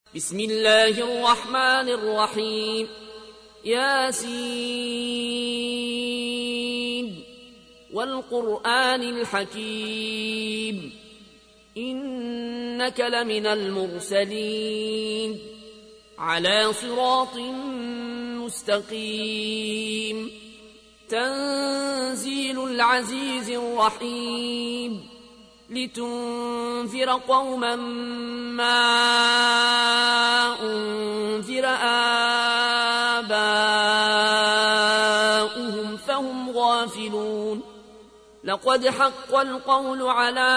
بسم الله الرحمن الرحيم ياسين والقرآن الحكيم إنك لمن المرسلين على صراط مستقيم تنزيل العزيز الرحيم لتنذر قوما ما أنذر آباؤهم فهم غافلون لقد حق القول على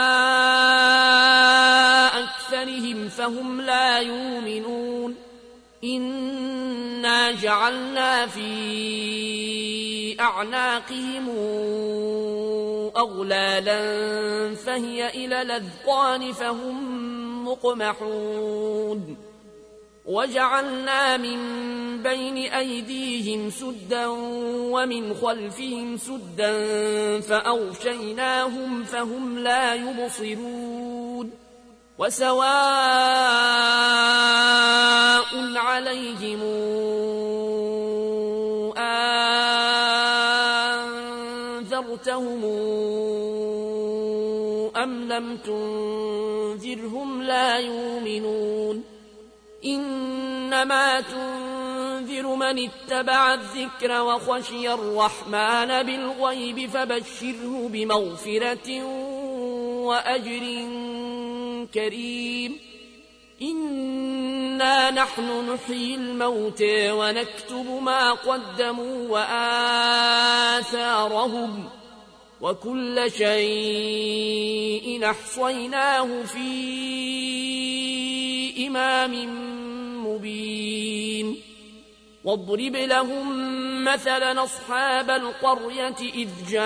أكثرهم فهم لا يؤمنون إنا جعلنا في أعناقهم أغلالا فهي إلى الأذقان فهم مقمحون وجعلنا من بين أيديهم سدا ومن خلفهم سدا فأغشيناهم فهم لا يبصرون وسواء عليهم أنذرتهم أم لم تنذرهم لا يؤمنون إنما تنذر من اتبع الذكر وخشي الرحمن بالغيب فبشره بمغفرة وأجر كريم إنا نحن نحيي الموتى ونكتب ما قدموا وآثارهم وكل شيء أحصيناه في إمام مبين واضرب لهم مثلا أصحاب القرية إذ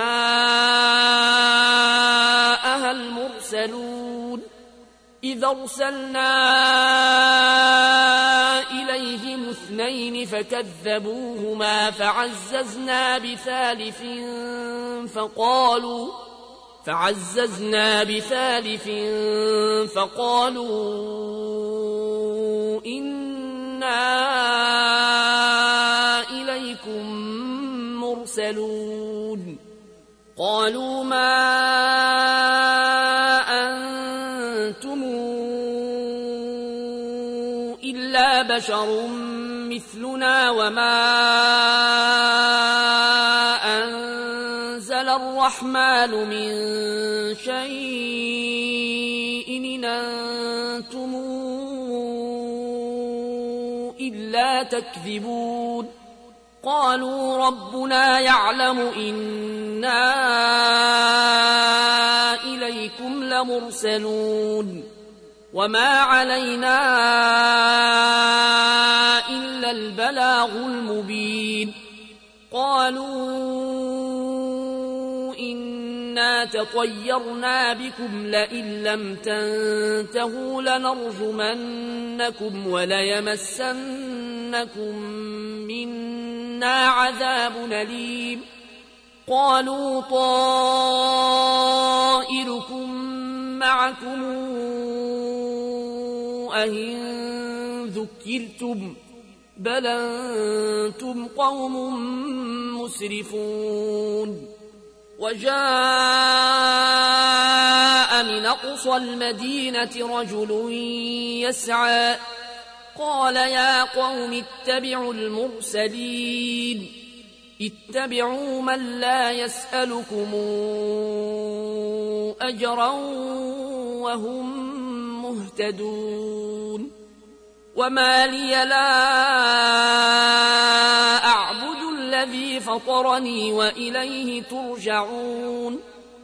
جاءها المرسلون إذ أرسلنا إليهم اثنين فكذبوهما فعززنا بثالث فقالوا إنا إليكم مرسلون قالوا ما أنتم إلا بشر مثلنا وما أنزل الرحمن من شيء إن أنتم إلا تكذبون قالوا ربنا يعلم إنا إليكم لمرسلون وما علينا إلا البلاغ المبين قالوا إنا تطيرنا بكم لئن لم تنتهوا لنرجمنكم وليمسنكم منا عذاب أليم قالوا طائركم معكم أئن ذكرتم بل أنتم قوم مسرفون وجاء من أقصى المدينة رجل يسعى قال يا قوم اتبعوا المرسلين اتبعوا من لا يسألكم أجرا وهم مهتدون وما لي لا أعبد الذي فطرني وإليه ترجعون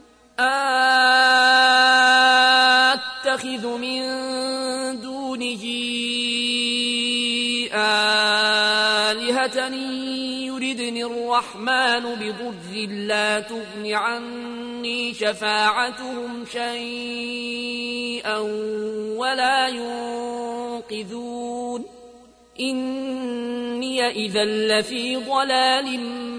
أتخذ من دونه آلهة يردني الرحمن بضر لا تغن عني شفاعتهم شيئا ولا ينقذون إني إذا لفي ضلال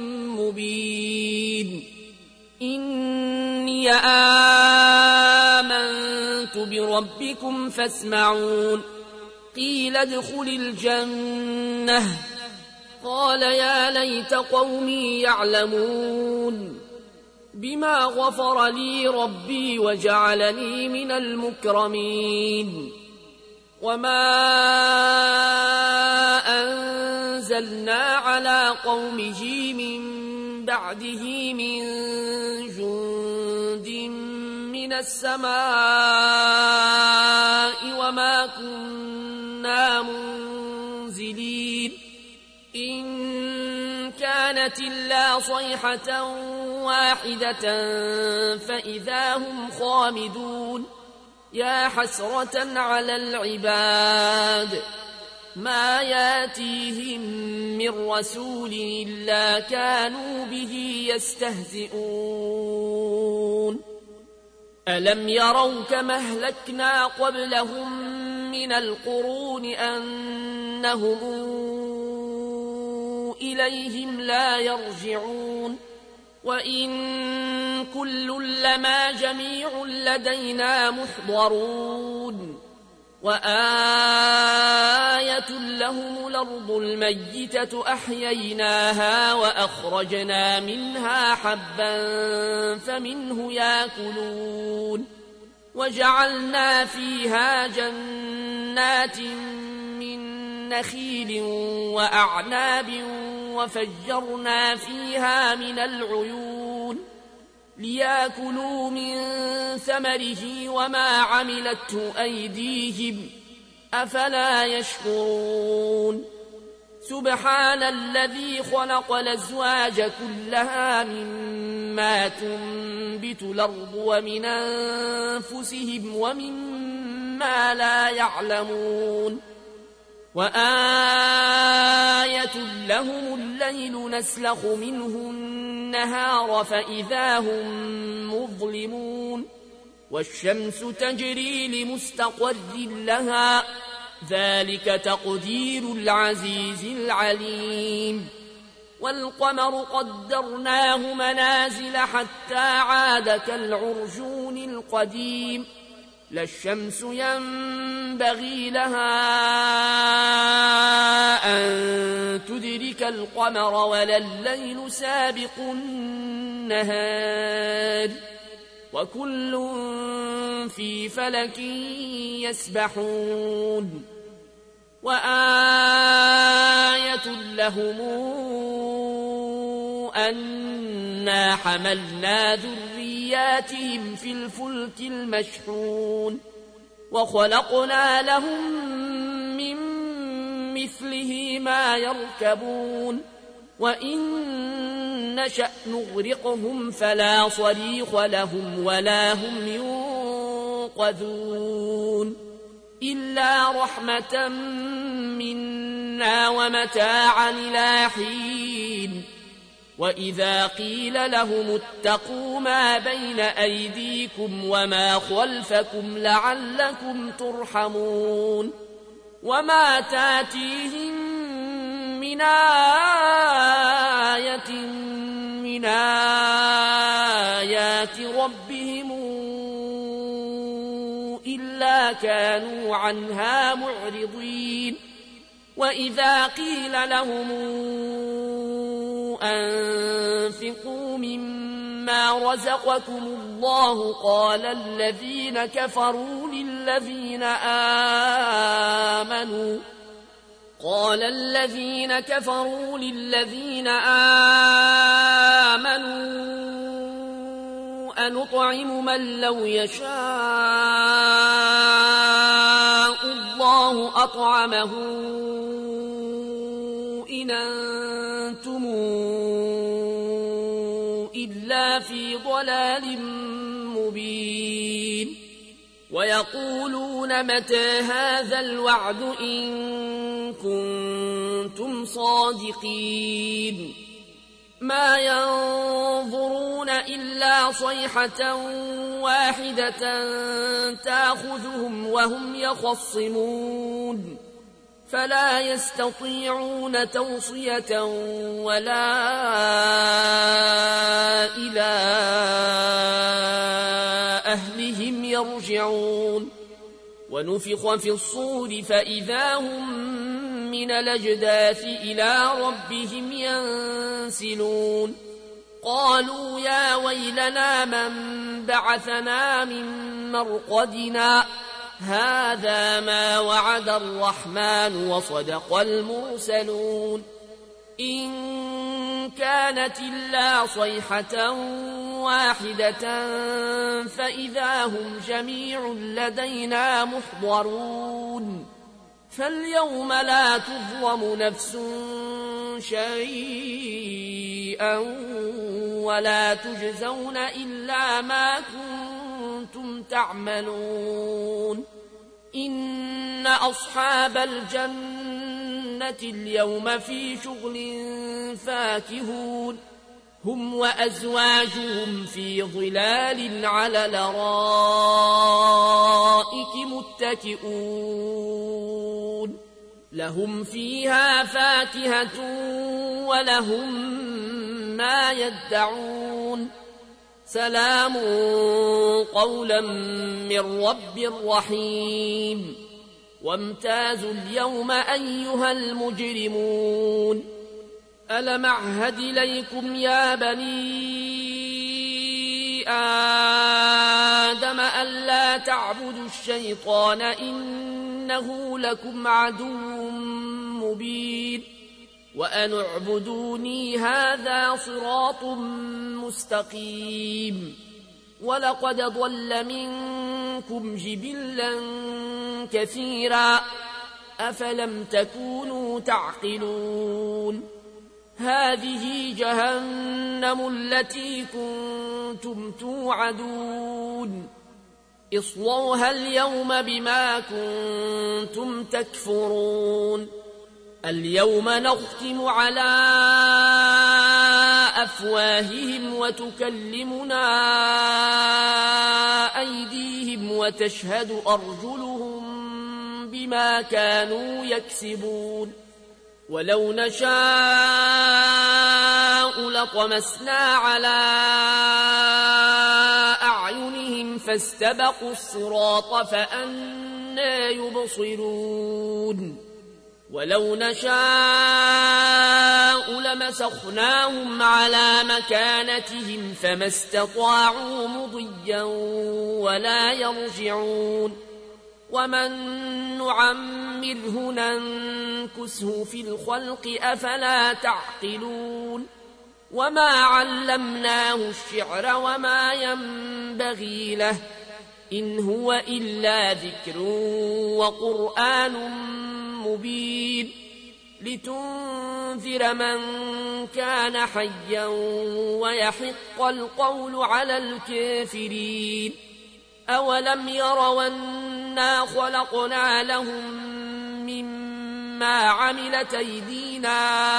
مبين إني آمنت بربكم فاسمعون قيل ادخل الجنة قال يا ليت قومي يعلمون بما غفر لي ربي وجعلني من المكرمين وما أنزلنا على قومه من بعده من جند من السماء وما كنا منزلين إن كانت إلا صيحة واحدة فإذا هم خامدون يا حسرة على العباد ما ياتيهم من رسول إلا كانوا به يستهزئون ألم يروا كما أهلكنا قبلهم من القرون أنهم إليهم لا يرجعون وإن كل لما جميع لدينا محضرون وآية لهم الأرض الميتة أحييناها وأخرجنا منها حبا فمنه يأكلون وجعلنا فيها جنات من نخيل وأعناب وفجرنا فيها من العيون ليأكلوا من ثمره وما عملته أيديهم أفلا يشكرون سبحان الذي خلق الأزواج كلها مما تنبت الأرض ومن أنفسهم ومما لا يعلمون وآية لهم الليل نسلخ منه النهار فإذا هم مظلمون والشمس تجري لمستقر لها ذلك تقدير العزيز العليم والقمر قدرناه منازل حتى عاد كالعرجون القديم لا الشمس ينبغي لها أن تدرك القمر ولا الليل سابق النهار وكل في فلك يسبحون وآية لهم أنا حملنا ذرياتهم في الفلك المشحون وخلقنا لهم من مثله ما يركبون وإن نشأ نغرقهم فلا صريخ لهم ولا هم ينقذون إلا رحمة منا ومتاعا إلى حين وإذا قيل لهم اتقوا ما بين أيديكم وما خلفكم لعلكم ترحمون وما تاتيهم من آية من آيات ربهم إلا كانوا عنها معرضين وإذا قيل لهم أنفقوا مما رزقكم الله قال الذين كفروا للذين آمنوا أنطعم من لو يشاء الله أطعمه إن أنتم إلا في ضلال مبين ويقولون متى هذا الوعد إن كنتم صادقين ما ينظرون إلا صيحة واحدة تأخذهم وهم يخصمون فلا يستطيعون توصية ولا إلى أهلهم يرجعون ونفخ في الصور فإذا هم من الأجداث إلى ربهم ينسلون قالوا يا ويلنا من بعثنا من مرقدنا هذا ما وعد الرحمن وصدق المرسلون إن كانت إلا صيحة واحدة فإذا هم جميع لدينا محضرون فاليوم لا تظلم نفس شيئا ولا تجزون إلا ما كنتم تعملون إن أصحاب الجنة اليوم في شغل فاكهون هم وأزواجهم في ظلال على الأرائك متكئون لهم فيها فاكهة ولهم ما يدعون سلام قولا من رب رحيم وامتازوا اليوم أيها المجرمون ألم أعهد إليكم يا بني آدم ألا تعبدوا الشيطان إنه لكم عدو مبين وأن اعبدوني هذا صراط مستقيم ولقد ضل منكم جبلا كثيرا أفلم تكونوا تعقلون هذه جهنم التي كنتم توعدون اصلوها اليوم بما كنتم تكفرون اليوم نختم على أفواههم وتكلمنا أيديهم وتشهد أرجلهم بما كانوا يكسبون ولو نشاء لطمسنا على أعينهم فاستبقوا الصراط فأنى يبصرون ولو نشاء لمسخناهم على مكانتهم فما استطاعوا مضيا ولا يرجعون ومن نعمره ننكسه في الخلق أفلا تعقلون وما علمناه الشعر وما ينبغي له إن هو إلا ذكر وقرآن مبين لتنذر من كان حيا ويحق القول على الكافرين أولم يروا أنا خلقنا لهم مما عملت أيدينا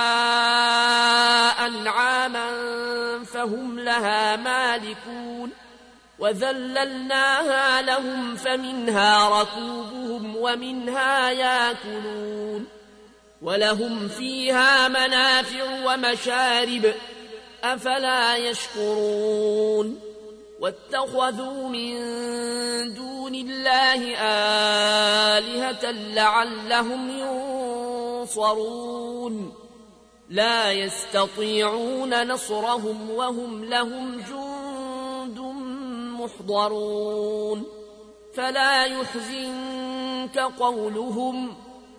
أنعاما فهم لها مالكون وذللناها لهم فمنها ركوبهم ومنها ياكلون ولهم فيها منافع ومشارب أفلا يشكرون واتخذوا من دون الله آلهة لعلهم ينصرون لا يستطيعون نصرهم وهم لهم جند محضرون فلا يحزنك قولهم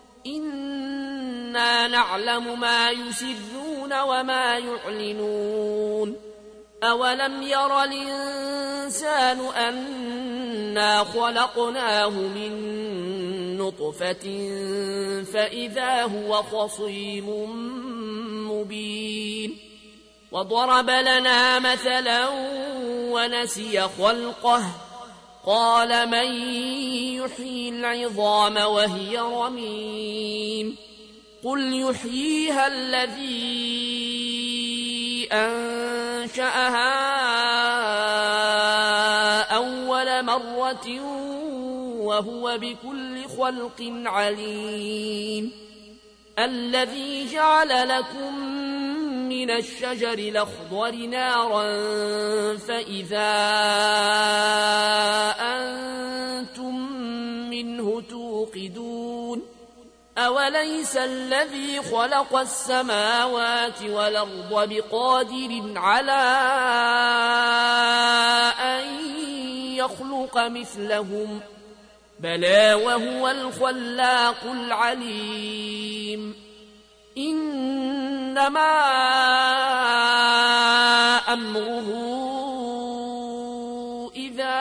إنا نعلم ما يسرون وما يعلنون أولم ير الإنسان أنا خلقناه من نطفة فإذا هو خصيم مبين وضرب لنا مثلا ونسي خلقه قال من يحيي العظام وهي رميم قل يحييها الذي أنشأها أول مرة وهو بكل خلق عليم الذي جعل لكم من الشجر الأخضر نارا فإذا أنتم منه توقدون أوليس الذي خلق السماوات والأرض بقادر على أن يخلق مثلهم بلى وهو الخلاق العليم إنما أمره إذا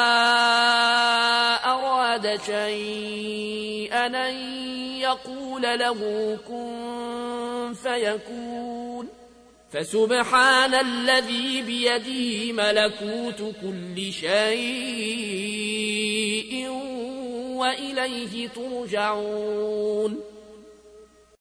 أراد شيئا أن يقول له كن فيكون فسبحان الذي بيده ملكوت كل شيء وإليه ترجعون